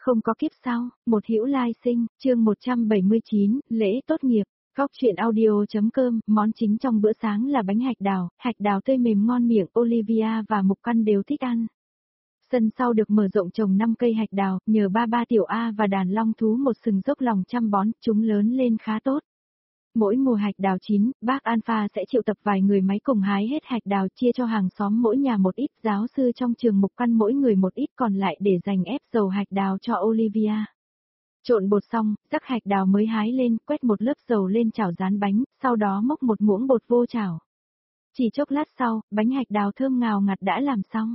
Không có kiếp sau, một hữu lai sinh, chương 179, lễ tốt nghiệp. Góc truyện audio.com, món chính trong bữa sáng là bánh hạch đào tươi mềm ngon miệng, Olivia và Mục Căn đều thích ăn. Sân sau được mở rộng trồng 5 cây hạch đào, nhờ ba tiểu A và đàn long thú một sừng dốc lòng chăm bón, chúng lớn lên khá tốt. Mỗi mùa hạch đào chín, bác Alpha sẽ triệu tập vài người máy cùng hái hết hạch đào chia cho hàng xóm mỗi nhà một ít, giáo sư trong trường Mục Căn mỗi người một ít còn lại để dành ép dầu hạch đào cho Olivia. Trộn bột xong, rắc hạch đào mới hái lên, quét một lớp dầu lên chảo rán bánh, sau đó múc một muỗng bột vô chảo. Chỉ chốc lát sau, bánh hạch đào thơm ngào ngạt đã làm xong.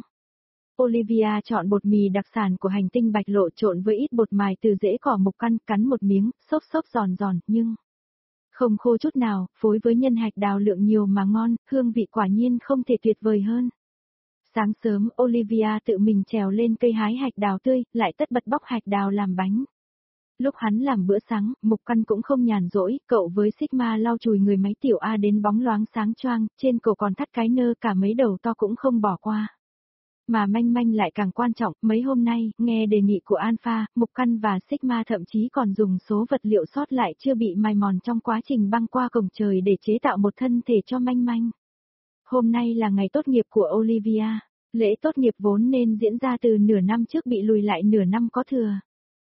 Olivia chọn bột mì đặc sản của hành tinh bạch lộ trộn với ít bột mài từ rễ cỏ Mục Căn, cắn một miếng, xốp giòn nhưng không khô chút nào, phối với nhân hạch đào lượng nhiều mà ngon, hương vị quả nhiên không thể tuyệt vời hơn. Sáng sớm, Olivia tự mình trèo lên cây hái hạch đào tươi, lại tất bật bóc hạch đào làm bánh. Lúc hắn làm bữa sáng, Mục Căn cũng không nhàn rỗi, cậu với Sigma lau chùi người máy tiểu A đến bóng loáng sáng choang, trên cổ còn thắt cái nơ, cả mấy đầu to cũng không bỏ qua. Mà manh manh lại càng quan trọng, mấy hôm nay, nghe đề nghị của Alpha, Mục Căn và Sigma thậm chí còn dùng số vật liệu sót lại chưa bị mài mòn trong quá trình băng qua cổng trời để chế tạo một thân thể cho manh manh. Hôm nay là ngày tốt nghiệp của Olivia, lễ tốt nghiệp vốn nên diễn ra từ nửa năm trước bị lùi lại nửa năm có thừa.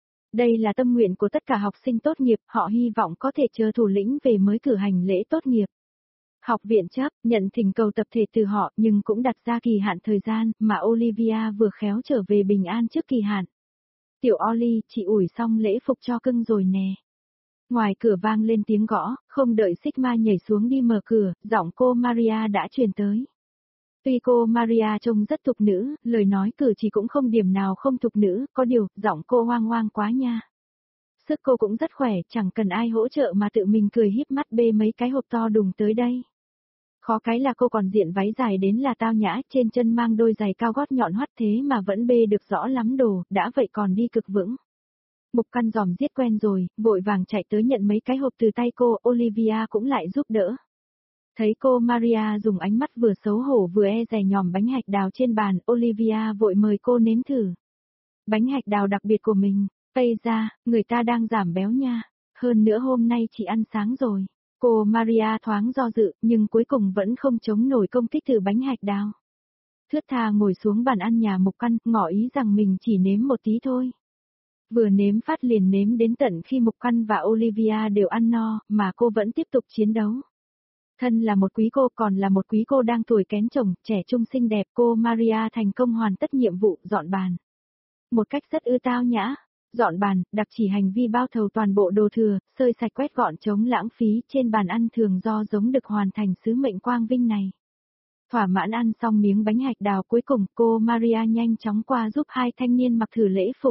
Đây là tâm nguyện của tất cả học sinh tốt nghiệp, họ hy vọng có thể chờ thủ lĩnh về mới cử hành lễ tốt nghiệp. Học viện chấp nhận thỉnh cầu tập thể từ họ nhưng cũng đặt ra kỳ hạn thời gian mà Olivia vừa khéo trở về bình an trước kỳ hạn. Tiểu Oli, chị ủi xong lễ phục cho cưng rồi nè. Ngoài cửa vang lên tiếng gõ, không đợi Sigma nhảy xuống đi mở cửa, giọng cô Maria đã truyền tới. Tuy cô Maria trông rất thục nữ, lời nói cử chỉ cũng không điểm nào không thục nữ, có điều, giọng cô hoang hoang quá nha. Sức cô cũng rất khỏe, chẳng cần ai hỗ trợ mà tự mình cười híp mắt bê mấy cái hộp to đùng tới đây. Khó cái là cô còn diện váy dài đến là tao nhã, trên chân mang đôi giày cao gót nhọn hoắt thế mà vẫn bê được rõ lắm đồ, đã vậy còn đi cực vững. Mục Căn giòm giết quen rồi, vội vàng chạy tới nhận mấy cái hộp từ tay cô, Olivia cũng lại giúp đỡ. Thấy cô Maria dùng ánh mắt vừa xấu hổ vừa e dè nhòm bánh hạch đào trên bàn, Olivia vội mời cô nếm thử. Bánh hạch đào đặc biệt của mình, Tây ra, người ta đang giảm béo nha, hơn nữa hôm nay chị ăn sáng rồi. Cô Maria thoáng do dự, nhưng cuối cùng vẫn không chống nổi công kích thử bánh hạch đào. Thướt tha ngồi xuống bàn ăn nhà Mục Căn, ngỏ ý rằng mình chỉ nếm một tí thôi. Vừa nếm phát liền nếm đến tận khi Mục Căn và Olivia đều ăn no, mà cô vẫn tiếp tục chiến đấu. Thân là một quý cô còn là một quý cô đang tuổi kén chồng, trẻ trung xinh đẹp, cô Maria thành công hoàn tất nhiệm vụ dọn bàn. Một cách rất tao nhã. Dọn bàn, đặc chỉ hành vi bao thầu toàn bộ đồ thừa, xơi sạch quét gọn chống lãng phí trên bàn ăn thường do giống được hoàn thành sứ mệnh quang vinh này. Thỏa mãn ăn xong miếng bánh hạch đào cuối cùng, cô Maria nhanh chóng qua giúp hai thanh niên mặc thử lễ phục.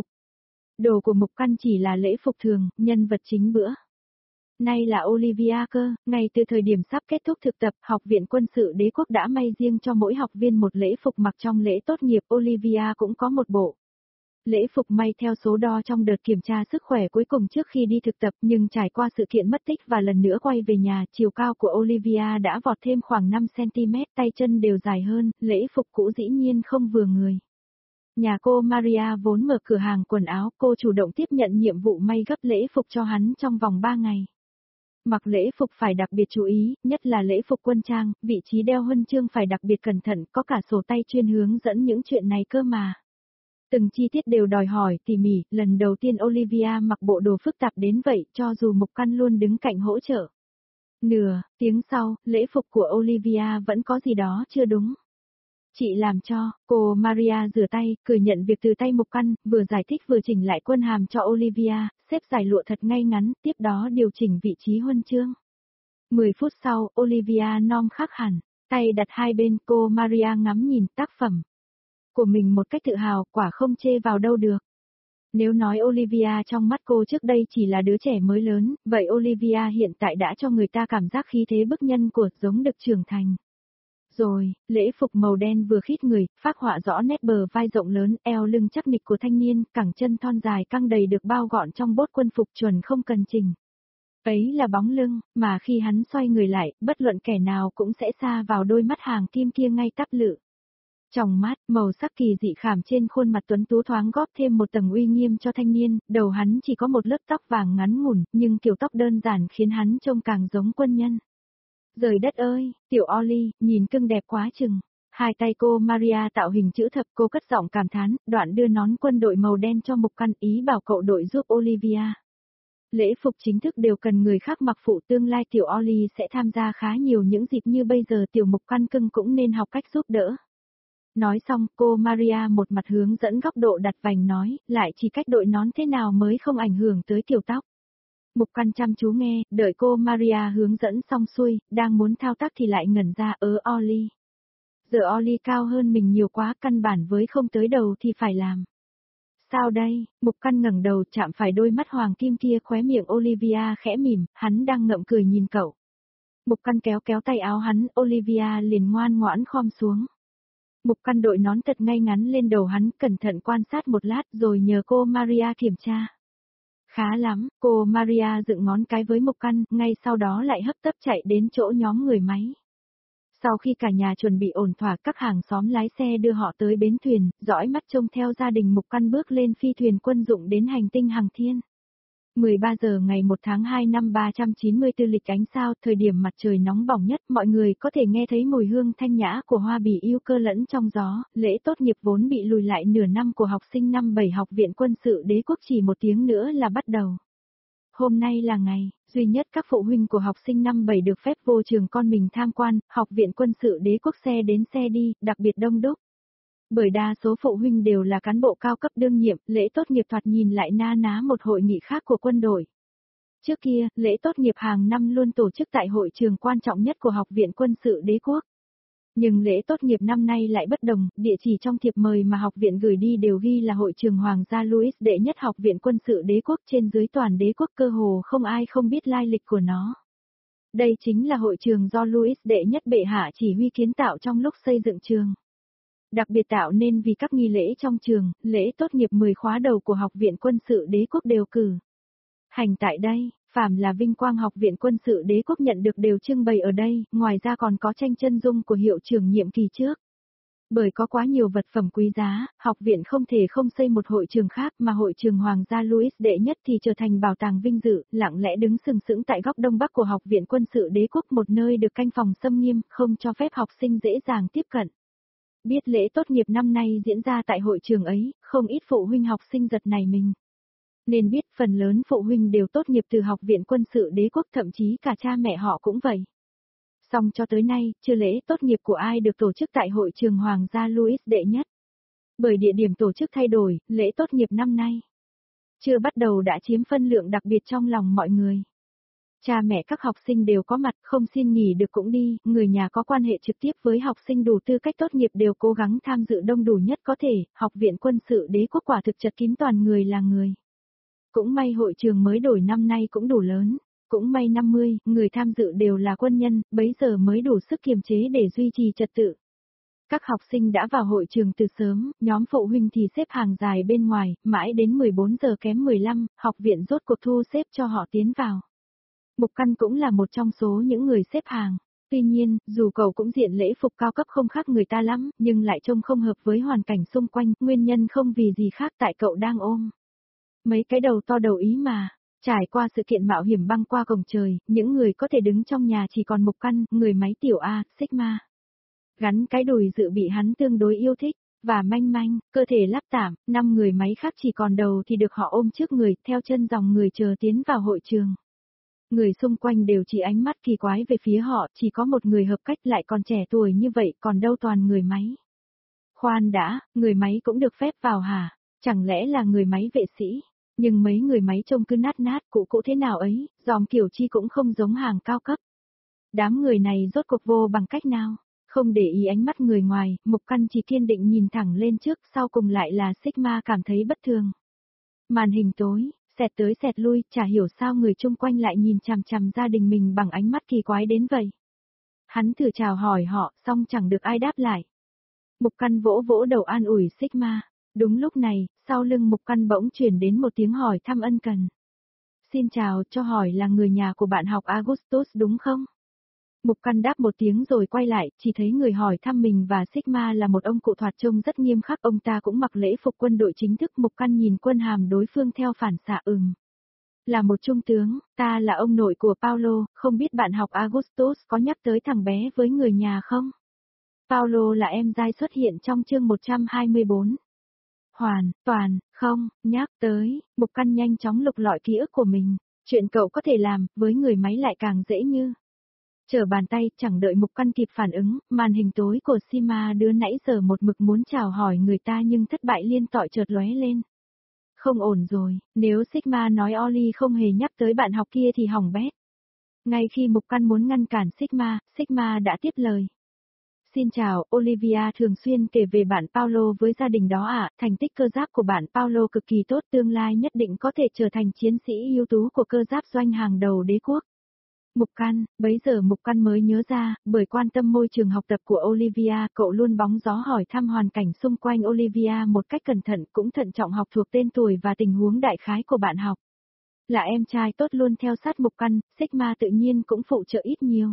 Đồ của Mục Căn chỉ là lễ phục thường, nhân vật chính bữa. Nay là Olivia cơ, ngay từ thời điểm sắp kết thúc thực tập, Học viện Quân sự Đế quốc đã may riêng cho mỗi học viên một lễ phục mặc trong lễ tốt nghiệp, Olivia cũng có một bộ. Lễ phục may theo số đo trong đợt kiểm tra sức khỏe cuối cùng trước khi đi thực tập, nhưng trải qua sự kiện mất tích và lần nữa quay về nhà, chiều cao của Olivia đã vọt thêm khoảng 5 cm, tay chân đều dài hơn, lễ phục cũ dĩ nhiên không vừa người. Nhà cô Maria vốn mở cửa hàng quần áo, cô chủ động tiếp nhận nhiệm vụ may gấp lễ phục cho hắn trong vòng 3 ngày. Mặc lễ phục phải đặc biệt chú ý, nhất là lễ phục quân trang, vị trí đeo huân chương phải đặc biệt cẩn thận, có cả sổ tay chuyên hướng dẫn những chuyện này cơ mà. Từng chi tiết đều đòi hỏi tỉ mỉ, lần đầu tiên Olivia mặc bộ đồ phức tạp đến vậy, cho dù Mục Căn luôn đứng cạnh hỗ trợ. Nửa tiếng sau, lễ phục của Olivia vẫn có gì đó chưa đúng. Chị làm cho, cô Maria rửa tay, cười nhận việc từ tay Mục Căn, vừa giải thích vừa chỉnh lại quân hàm cho Olivia, xếp giải lụa thật ngay ngắn, tiếp đó điều chỉnh vị trí huân chương. 10 phút sau, Olivia non khác hẳn, tay đặt hai bên, cô Maria ngắm nhìn tác phẩm của mình một cách tự hào, quả không chê vào đâu được. Nếu nói Olivia trong mắt cô trước đây chỉ là đứa trẻ mới lớn, vậy Olivia hiện tại đã cho người ta cảm giác khí thế bức nhân của giống được trưởng thành. Rồi, lễ phục màu đen vừa khít người, phác họa rõ nét bờ vai rộng lớn, eo lưng chắc nịch của thanh niên, cẳng chân thon dài căng đầy được bao gọn trong bốt quân phục chuẩn không cần chỉnh. Ấy là bóng lưng, mà khi hắn xoay người lại, bất luận kẻ nào cũng sẽ xa vào đôi mắt hàng kim kia ngay tắp lự. Tròng mắt, màu sắc kỳ dị khảm trên khuôn mặt tuấn tú thoáng góp thêm một tầng uy nghiêm cho thanh niên, đầu hắn chỉ có một lớp tóc vàng ngắn ngủn, nhưng kiểu tóc đơn giản khiến hắn trông càng giống quân nhân. Trời đất ơi, tiểu Ollie, nhìn cưng đẹp quá chừng. Hai tay cô Maria tạo hình chữ thập, cô cất giọng cảm thán, đoạn đưa nón quân đội màu đen cho Mục Căn, ý bảo cậu đội giúp Olivia. Lễ phục chính thức đều cần người khác mặc phụ, tương lai tiểu Ollie sẽ tham gia khá nhiều những dịp như bây giờ, tiểu Mục Căn cưng cũng nên học cách giúp đỡ. Nói xong, cô Maria một mặt hướng dẫn góc độ đặt vành nói, lại chỉ cách đội nón thế nào mới không ảnh hưởng tới kiểu tóc. Mục Căn chăm chú nghe, đợi cô Maria hướng dẫn xong xuôi, đang muốn thao tác thì lại ngẩn ra, Ollie. Giờ Ollie cao hơn mình nhiều quá, căn bản với không tới đầu thì phải làm. Sao đây? Mục Căn ngẩng đầu chạm phải đôi mắt hoàng kim kia, khóe miệng Olivia khẽ mỉm, hắn đang ngậm cười nhìn cậu. Mục Căn kéo kéo tay áo hắn, Olivia liền ngoan ngoãn khom xuống. Mục Căn đội nón thật ngay ngắn lên đầu hắn, cẩn thận quan sát một lát rồi nhờ cô Maria kiểm tra. Khá lắm, cô Maria dựng ngón cái với Mục Căn, ngay sau đó lại hấp tấp chạy đến chỗ nhóm người máy. Sau khi cả nhà chuẩn bị ổn thỏa, các hàng xóm lái xe đưa họ tới bến thuyền, dõi mắt trông theo gia đình Mục Căn bước lên phi thuyền quân dụng đến hành tinh Hằng Thiên. 13 giờ ngày 1 tháng 2 năm 394 lịch ánh sao, thời điểm mặt trời nóng bỏng nhất, mọi người có thể nghe thấy mùi hương thanh nhã của hoa bỉ yêu cơ lẫn trong gió. Lễ tốt nghiệp vốn bị lùi lại nửa năm của học sinh năm 7 Học viện Quân sự Đế quốc chỉ một tiếng nữa là bắt đầu. Hôm nay là ngày duy nhất các phụ huynh của học sinh năm 7 được phép vô trường con mình tham quan, Học viện Quân sự Đế quốc xe đến xe đi, đặc biệt đông đúc. Bởi đa số phụ huynh đều là cán bộ cao cấp đương nhiệm, lễ tốt nghiệp thoạt nhìn lại na ná một hội nghị khác của quân đội. Trước kia, lễ tốt nghiệp hàng năm luôn tổ chức tại hội trường quan trọng nhất của Học viện Quân sự Đế quốc. Nhưng lễ tốt nghiệp năm nay lại bất đồng, địa chỉ trong thiệp mời mà học viện gửi đi đều ghi là hội trường Hoàng gia Louis đệ nhất Học viện Quân sự Đế quốc, trên dưới toàn đế quốc, cơ hồ không ai không biết lai lịch của nó. Đây chính là hội trường do Louis đệ nhất bệ hạ chỉ huy kiến tạo trong lúc xây dựng trường. Đặc biệt tạo nên vì các nghi lễ trong trường, lễ tốt nghiệp 10 khóa đầu của Học viện Quân sự Đế quốc đều cử hành tại đây, phàm là vinh quang Học viện Quân sự Đế quốc nhận được đều trưng bày ở đây, ngoài ra còn có tranh chân dung của hiệu trưởng nhiệm kỳ trước. Bởi có quá nhiều vật phẩm quý giá, học viện không thể không xây một hội trường khác, mà hội trường Hoàng gia Louis đệ nhất thì trở thành bảo tàng vinh dự, lặng lẽ đứng sừng sững tại góc đông bắc của Học viện Quân sự Đế quốc, một nơi được canh phòng xâm nghiêm, không cho phép học sinh dễ dàng tiếp cận. Biết lễ tốt nghiệp năm nay diễn ra tại hội trường ấy, không ít phụ huynh học sinh giật nảy mình. Nên biết phần lớn phụ huynh đều tốt nghiệp từ Học viện Quân sự Đế quốc, thậm chí cả cha mẹ họ cũng vậy. Song cho tới nay, chưa lễ tốt nghiệp của ai được tổ chức tại hội trường Hoàng gia Louis đệ nhất. Bởi địa điểm tổ chức thay đổi, lễ tốt nghiệp năm nay chưa bắt đầu đã chiếm phân lượng đặc biệt trong lòng mọi người. Cha mẹ các học sinh đều có mặt, không xin nghỉ được cũng đi, người nhà có quan hệ trực tiếp với học sinh đủ tư cách tốt nghiệp đều cố gắng tham dự đông đủ nhất có thể, Học viện Quân sự Đế quốc quả thực chật kín toàn người là người. Cũng may hội trường mới đổi năm nay cũng đủ lớn, cũng may 50 người tham dự đều là quân nhân, bấy giờ mới đủ sức kiềm chế để duy trì trật tự. Các học sinh đã vào hội trường từ sớm, nhóm phụ huynh thì xếp hàng dài bên ngoài, mãi đến 14 giờ kém 15, học viện rốt cuộc thu xếp cho họ tiến vào. Mục Căn cũng là một trong số những người xếp hàng. Tuy nhiên, dù cậu cũng diện lễ phục cao cấp không khác người ta lắm, nhưng lại trông không hợp với hoàn cảnh xung quanh, nguyên nhân không vì gì khác tại cậu đang ôm mấy cái đầu to đầu ý mà. Trải qua sự kiện mạo hiểm băng qua cổng trời, những người có thể đứng trong nhà chỉ còn Mục Căn, người máy tiểu A, Sigma. Gắn cái đùi dự bị hắn tương đối yêu thích, và manh manh, cơ thể lắp tạm, 5 người máy khác chỉ còn đầu thì được họ ôm trước người, theo chân dòng người chờ tiến vào hội trường. Người xung quanh đều chỉ ánh mắt kỳ quái về phía họ, chỉ có một người hợp cách lại còn trẻ tuổi như vậy, còn đâu toàn người máy. Khoan đã, người máy cũng được phép vào hả? Chẳng lẽ là người máy vệ sĩ? Nhưng mấy người máy trông cứ nát nát cũ cũ thế nào ấy, dòm kiểu chi cũng không giống hàng cao cấp. Đám người này rốt cuộc vô bằng cách nào? Không để ý ánh mắt người ngoài, Mục Căn chỉ kiên định nhìn thẳng lên trước, sau cùng lại là Sigma cảm thấy bất thường. Màn hình tối, xẹt tới xẹt lui, chả hiểu sao người chung quanh lại nhìn chằm chằm gia đình mình bằng ánh mắt kỳ quái đến vậy. Hắn thử chào hỏi họ, xong chẳng được ai đáp lại. Mục Căn vỗ vỗ đầu an ủi Sigma. Đúng lúc này, sau lưng Mục Căn bỗng chuyển đến một tiếng hỏi thăm ân cần. Xin chào, cho hỏi là người nhà của bạn học Augustus đúng không? Mục Căn đáp một tiếng rồi quay lại, chỉ thấy người hỏi thăm mình và Sigma là một ông cụ thoạt trông rất nghiêm khắc, ông ta cũng mặc lễ phục quân đội chính thức. Mục Căn nhìn quân hàm đối phương theo phản xạ. Là một trung tướng, ta là ông nội của Paulo, không biết bạn học Augustus có nhắc tới thằng bé với người nhà không? Paulo là em giai xuất hiện trong chương 124. Hoàn toàn, không, nhắc tới. Mục Căn nhanh chóng lục lọi ký ức của mình. Chuyện cậu có thể làm, với người máy lại càng dễ như trở bàn tay. Chẳng đợi Mục Căn kịp phản ứng, màn hình tối của Sima đứa nãy giờ một mực muốn chào hỏi người ta nhưng thất bại liên tội chợt lóe lên. Không ổn rồi, nếu Sigma nói Oli không hề nhắc tới bạn học kia thì hỏng bét. Ngay khi Mục Căn muốn ngăn cản Sigma đã tiếp lời. Xin chào, Olivia thường xuyên kể về bạn Paulo với gia đình đó ạ, thành tích cơ giáp của bạn Paulo cực kỳ tốt, tương lai nhất định có thể trở thành chiến sĩ ưu tú của cơ giáp doanh hàng đầu đế quốc. Mục Căn, bấy giờ Mục Căn mới nhớ ra, bởi quan tâm môi trường học tập của Olivia, cậu luôn bóng gió hỏi thăm hoàn cảnh xung quanh Olivia một cách cẩn thận, cũng thận trọng học thuộc tên tuổi và tình huống đại khái của bạn học. Là em trai tốt luôn theo sát Mục Căn, Sigma tự nhiên cũng phụ trợ ít nhiều.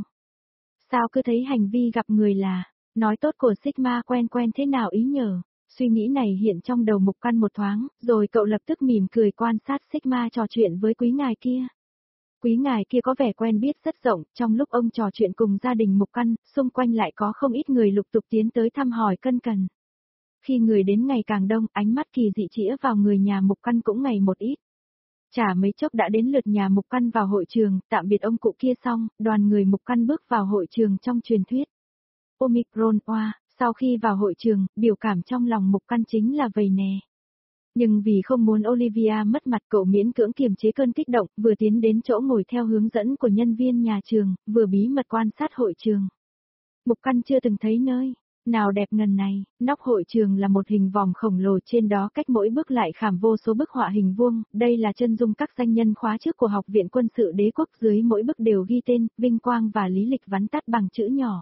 Sao cứ thấy hành vi gặp người là, nói tốt của Sigma quen thế nào ý nhờ? Suy nghĩ này hiện trong đầu Mục Căn một thoáng, rồi cậu lập tức mỉm cười quan sát Sigma trò chuyện với quý ngài kia. Quý ngài kia có vẻ quen biết rất rộng, trong lúc ông trò chuyện cùng gia đình Mục Căn, xung quanh lại có không ít người lục tục tiến tới thăm hỏi cân cần. Khi người đến ngày càng đông, ánh mắt kỳ dị chĩa vào người nhà Mục Căn cũng ngày một ít. Chả mấy chốc đã đến lượt nhà Mục Căn vào hội trường, tạm biệt ông cụ kia xong, đoàn người Mục Căn bước vào hội trường trong truyền thuyết. Omicron oa, sau khi vào hội trường, biểu cảm trong lòng Mục Căn chính là vầy nè. Nhưng vì không muốn Olivia mất mặt, cậu miễn cưỡng kiềm chế cơn kích động, vừa tiến đến chỗ ngồi theo hướng dẫn của nhân viên nhà trường, vừa bí mật quan sát hội trường. Mục Căn chưa từng thấy nơi nào đẹp ngần này, nóc hội trường là một hình vòm khổng lồ, trên đó cách mỗi bước lại khảm vô số bức họa hình vuông, đây là chân dung các danh nhân khóa trước của Học viện Quân sự Đế quốc, dưới mỗi bức đều ghi tên, vinh quang và lý lịch vắn tắt bằng chữ nhỏ.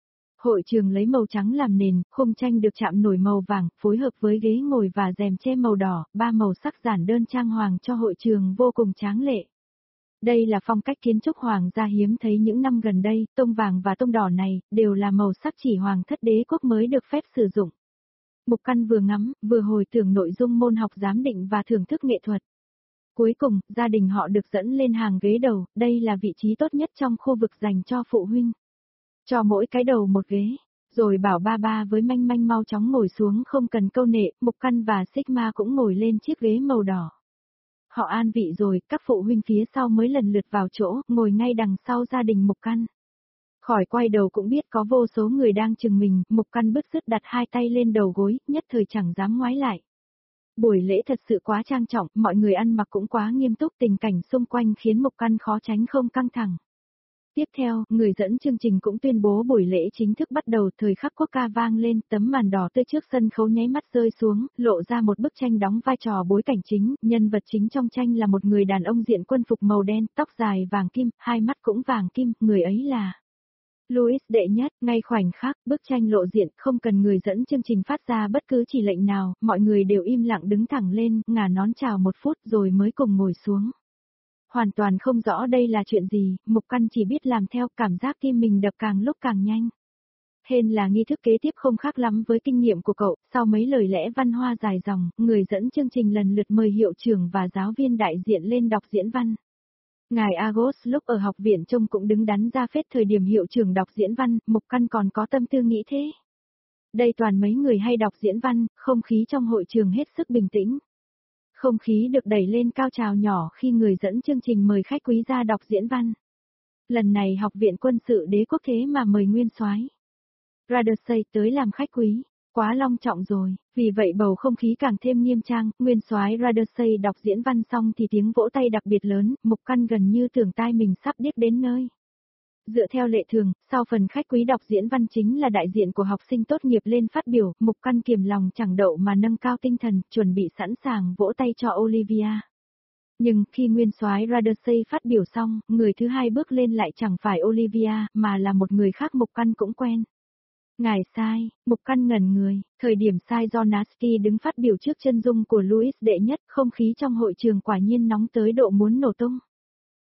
Hội trường lấy màu trắng làm nền, khung tranh được chạm nổi màu vàng, phối hợp với ghế ngồi và rèm che màu đỏ, ba màu sắc giản đơn trang hoàng cho hội trường vô cùng tráng lệ. Đây là phong cách kiến trúc hoàng gia hiếm thấy những năm gần đây, tông vàng và tông đỏ này, đều là màu sắc chỉ hoàng thất đế quốc mới được phép sử dụng. Mục Căn vừa ngắm, vừa hồi tưởng nội dung môn học giám định và thưởng thức nghệ thuật. Cuối cùng, gia đình họ được dẫn lên hàng ghế đầu, đây là vị trí tốt nhất trong khu vực dành cho phụ huynh. Cho mỗi cái đầu một ghế, rồi bảo ba với Manh Manh mau chóng ngồi xuống không cần câu nệ, Mục Căn và Sigma cũng ngồi lên chiếc ghế màu đỏ. Họ an vị rồi, các phụ huynh phía sau mới lần lượt vào chỗ, ngồi ngay đằng sau gia đình Mục Căn. Khỏi quay đầu cũng biết có vô số người đang chừng mình, Mục Căn bứt rứt đặt hai tay lên đầu gối, nhất thời chẳng dám ngoái lại. Buổi lễ thật sự quá trang trọng, mọi người ăn mặc cũng quá nghiêm túc, tình cảnh xung quanh khiến Mục Căn khó tránh không căng thẳng. Tiếp theo, người dẫn chương trình cũng tuyên bố buổi lễ chính thức bắt đầu, thời khắc quốc ca vang lên, tấm màn đỏ tươi trước sân khấu nháy mắt rơi xuống, lộ ra một bức tranh đóng vai trò bối cảnh chính, nhân vật chính trong tranh là một người đàn ông diện quân phục màu đen, tóc dài vàng kim, hai mắt cũng vàng kim, người ấy là Louis đệ nhất. Ngay khoảnh khắc, bức tranh lộ diện, không cần người dẫn chương trình phát ra bất cứ chỉ lệnh nào, mọi người đều im lặng đứng thẳng lên, ngả nón chào một phút rồi mới cùng ngồi xuống. Hoàn toàn không rõ đây là chuyện gì, Mục Căn chỉ biết làm theo, cảm giác tim mình đập càng lúc càng nhanh. Hên là nghi thức kế tiếp không khác lắm với kinh nghiệm của cậu, sau mấy lời lẽ văn hoa dài dòng, người dẫn chương trình lần lượt mời hiệu trưởng và giáo viên đại diện lên đọc diễn văn. Ngài Agos lúc ở học viện trông cũng đứng đắn ra phết, thời điểm hiệu trưởng đọc diễn văn, Mục Căn còn có tâm tư nghĩ thế. Đây toàn mấy người hay đọc diễn văn, không khí trong hội trường hết sức bình tĩnh. Không khí được đẩy lên cao trào nhỏ khi người dẫn chương trình mời khách quý ra đọc diễn văn. Lần này Học viện Quân sự Đế quốc thế mà mời nguyên soái Radersey tới làm khách quý, quá long trọng rồi, vì vậy bầu không khí càng thêm nghiêm trang. Nguyên soái Radersey đọc diễn văn xong thì tiếng vỗ tay đặc biệt lớn, Mục Căn gần như tưởng tai mình sắp điếc đến nơi. Dựa theo lệ thường, sau phần khách quý đọc diễn văn chính là đại diện của học sinh tốt nghiệp lên phát biểu, Mục Căn kiềm lòng chẳng đậu mà nâng cao tinh thần, chuẩn bị sẵn sàng vỗ tay cho Olivia. Nhưng khi nguyên soái Radersey phát biểu xong, người thứ hai bước lên lại chẳng phải Olivia, mà là một người khác Mục Căn cũng quen. Ngài sai, Mục Căn ngẩn người, thời điểm sai do Nasty đứng phát biểu trước chân dung của Louis đệ nhất, không khí trong hội trường quả nhiên nóng tới độ muốn nổ tung.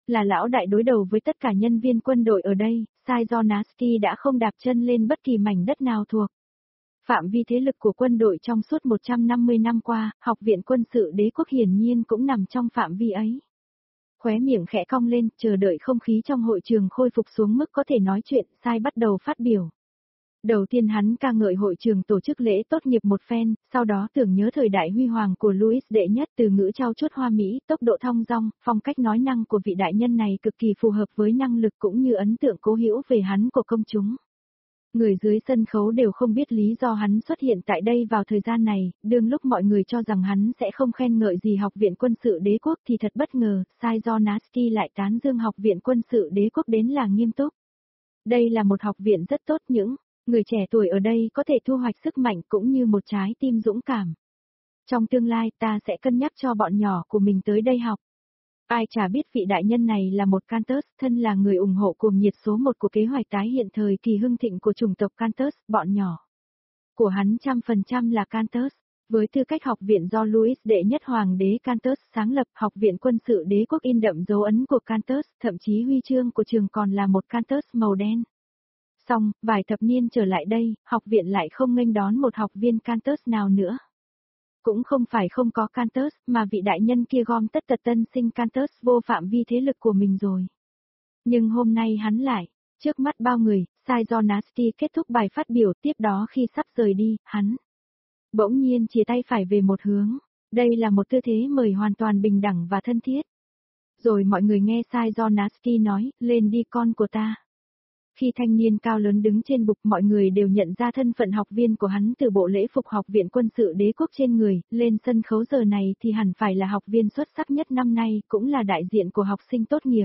là lão đại đối đầu với tất cả nhân viên quân đội ở đây, Sizonowski đã không đạp chân lên bất kỳ mảnh đất nào thuộc phạm vi thế lực của quân đội trong suốt 150 năm qua, học viện quân sự đế quốc hiển nhiên cũng nằm trong phạm vi ấy. Khóe miệng khẽ cong lên, chờ đợi không khí trong hội trường khôi phục xuống mức có thể nói chuyện, Sai bắt đầu phát biểu. Đầu tiên hắn ca ngợi hội trường tổ chức lễ tốt nghiệp một phen, sau đó tưởng nhớ thời đại huy hoàng của Louis đệ nhất, từ ngữ trau chuốt hoa mỹ, tốc độ thong dong, phong cách nói năng của vị đại nhân này cực kỳ phù hợp với năng lực cũng như ấn tượng cố hữu về hắn của công chúng. Người dưới sân khấu đều không biết lý do hắn xuất hiện tại đây vào thời gian này, đương lúc mọi người cho rằng hắn sẽ không khen ngợi gì học viện quân sự đế quốc thì thật bất ngờ, Sizonowski lại tán dương học viện quân sự đế quốc đến là nghiêm túc. Đây là một học viện rất tốt, những người trẻ tuổi ở đây có thể thu hoạch sức mạnh cũng như một trái tim dũng cảm. Trong tương lai ta sẽ cân nhắc cho bọn nhỏ của mình tới đây học. Ai chả biết vị đại nhân này là một Cantus, thân là người ủng hộ cuồng nhiệt số 1 của kế hoạch tái hiện thời kỳ hưng thịnh của chủng tộc Cantus, bọn nhỏ của hắn 100% là Cantus. Với tư cách học viện do Louis đệ nhất hoàng đế Cantus sáng lập, học viện quân sự đế quốc in đậm dấu ấn của Cantus, thậm chí huy chương của trường còn là một Cantus màu đen. Xong, vài thập niên trở lại đây, học viện lại không nghênh đón một học viên Cantus nào nữa. Cũng không phải không có Cantus, mà vị đại nhân kia gom tất tật tân sinh Cantus vô phạm vi thế lực của mình rồi. Nhưng hôm nay hắn lại, trước mắt bao người, Sizonowski kết thúc bài phát biểu, tiếp đó khi sắp rời đi, hắn bỗng nhiên chia tay phải về một hướng. Đây là một tư thế mời hoàn toàn bình đẳng và thân thiết. Rồi mọi người nghe Sizonowski nói, lên đi con của ta. Khi thanh niên cao lớn đứng trên bục, mọi người đều nhận ra thân phận học viên của hắn từ bộ lễ phục học viện quân sự đế quốc trên người, lên sân khấu giờ này thì hẳn phải là học viên xuất sắc nhất năm nay, cũng là đại diện của học sinh tốt nghiệp.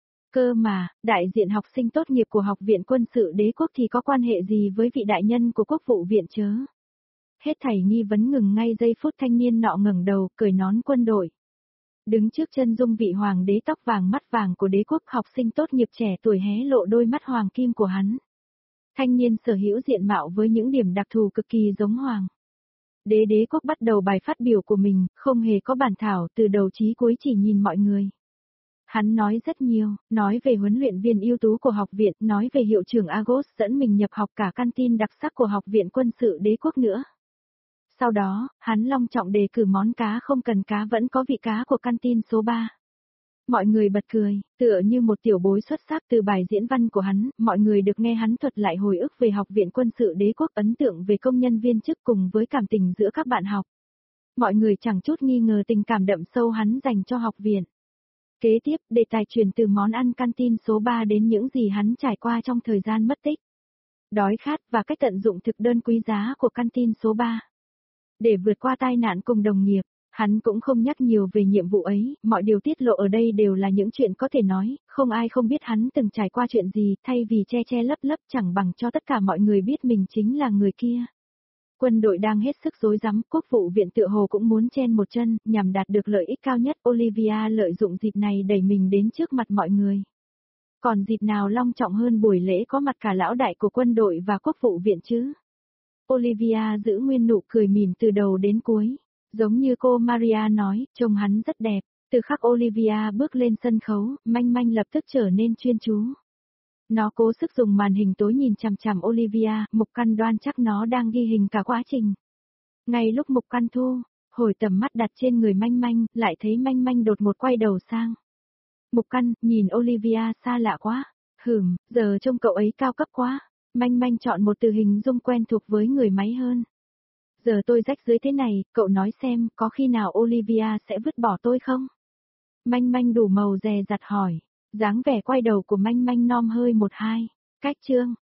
Cơ mà, đại diện học sinh tốt nghiệp của học viện quân sự đế quốc thì có quan hệ gì với vị đại nhân của quốc vụ viện chớ? Hết thảy nghi vấn ngừng ngay giây phút thanh niên nọ ngẩng đầu, cởi nón quân đội. Đứng trước chân dung vị hoàng đế tóc vàng mắt vàng của đế quốc, học sinh tốt nghiệp trẻ tuổi hé lộ đôi mắt hoàng kim của hắn. Thanh niên sở hữu diện mạo với những điểm đặc thù cực kỳ giống hoàng đế quốc bắt đầu bài phát biểu của mình, không hề có bản thảo, từ đầu chí cuối chỉ nhìn mọi người. Hắn nói rất nhiều, nói về huấn luyện viên ưu tú của học viện, nói về hiệu trưởng Agos dẫn mình nhập học, cả căn tin đặc sắc của học viện quân sự đế quốc nữa. Sau đó, hắn long trọng đề cử món cá không cần cá vẫn có vị cá của căn tin số 3. Mọi người bật cười, tựa như một tiểu bối xuất sắc từ bài diễn văn của hắn, mọi người được nghe hắn thuật lại hồi ức về học viện quân sự đế quốc, ấn tượng về công nhân viên chức cùng với cảm tình giữa các bạn học. Mọi người chẳng chút nghi ngờ tình cảm đậm sâu hắn dành cho học viện. Kế tiếp, đề tài chuyển từ món ăn canteen số 3 đến những gì hắn trải qua trong thời gian mất tích, đói khát và cách tận dụng thực đơn quý giá của canteen số 3. Để vượt qua tai nạn cùng đồng nghiệp, hắn cũng không nhắc nhiều về nhiệm vụ ấy, mọi điều tiết lộ ở đây đều là những chuyện có thể nói, không ai không biết hắn từng trải qua chuyện gì, thay vì che che lấp lấp chẳng bằng cho tất cả mọi người biết mình chính là người kia. Quân đội đang hết sức rối rắm, quốc vụ viện tựa hồ cũng muốn chen một chân, nhằm đạt được lợi ích cao nhất. Olivia lợi dụng dịp này đẩy mình đến trước mặt mọi người. Còn dịp nào long trọng hơn buổi lễ có mặt cả lão đại của quân đội và quốc vụ viện chứ? Olivia giữ nguyên nụ cười mỉm từ đầu đến cuối. Giống như cô Maria nói, trông hắn rất đẹp. Từ khắc Olivia bước lên sân khấu, Manh Manh lập tức trở nên chuyên chú. Nó cố sức dùng màn hình tối nhìn chằm chằm Olivia, Mục Căn đoan chắc nó đang ghi hình cả quá trình. Ngay lúc Mục Căn thu hồi tầm mắt đặt trên người Manh Manh, lại thấy Manh Manh đột ngột quay đầu sang. Mục Căn, nhìn Olivia xa lạ quá. Giờ trông cậu ấy cao cấp quá. Manh Manh chọn một từ hình dung quen thuộc với người máy hơn. Giờ tôi rách rưới thế này, cậu nói xem, có khi nào Olivia sẽ vứt bỏ tôi không? Manh Manh đủ màu dè dặt hỏi. Dáng vẻ quay đầu của Manh Manh non hơi 1-2. Cách chương.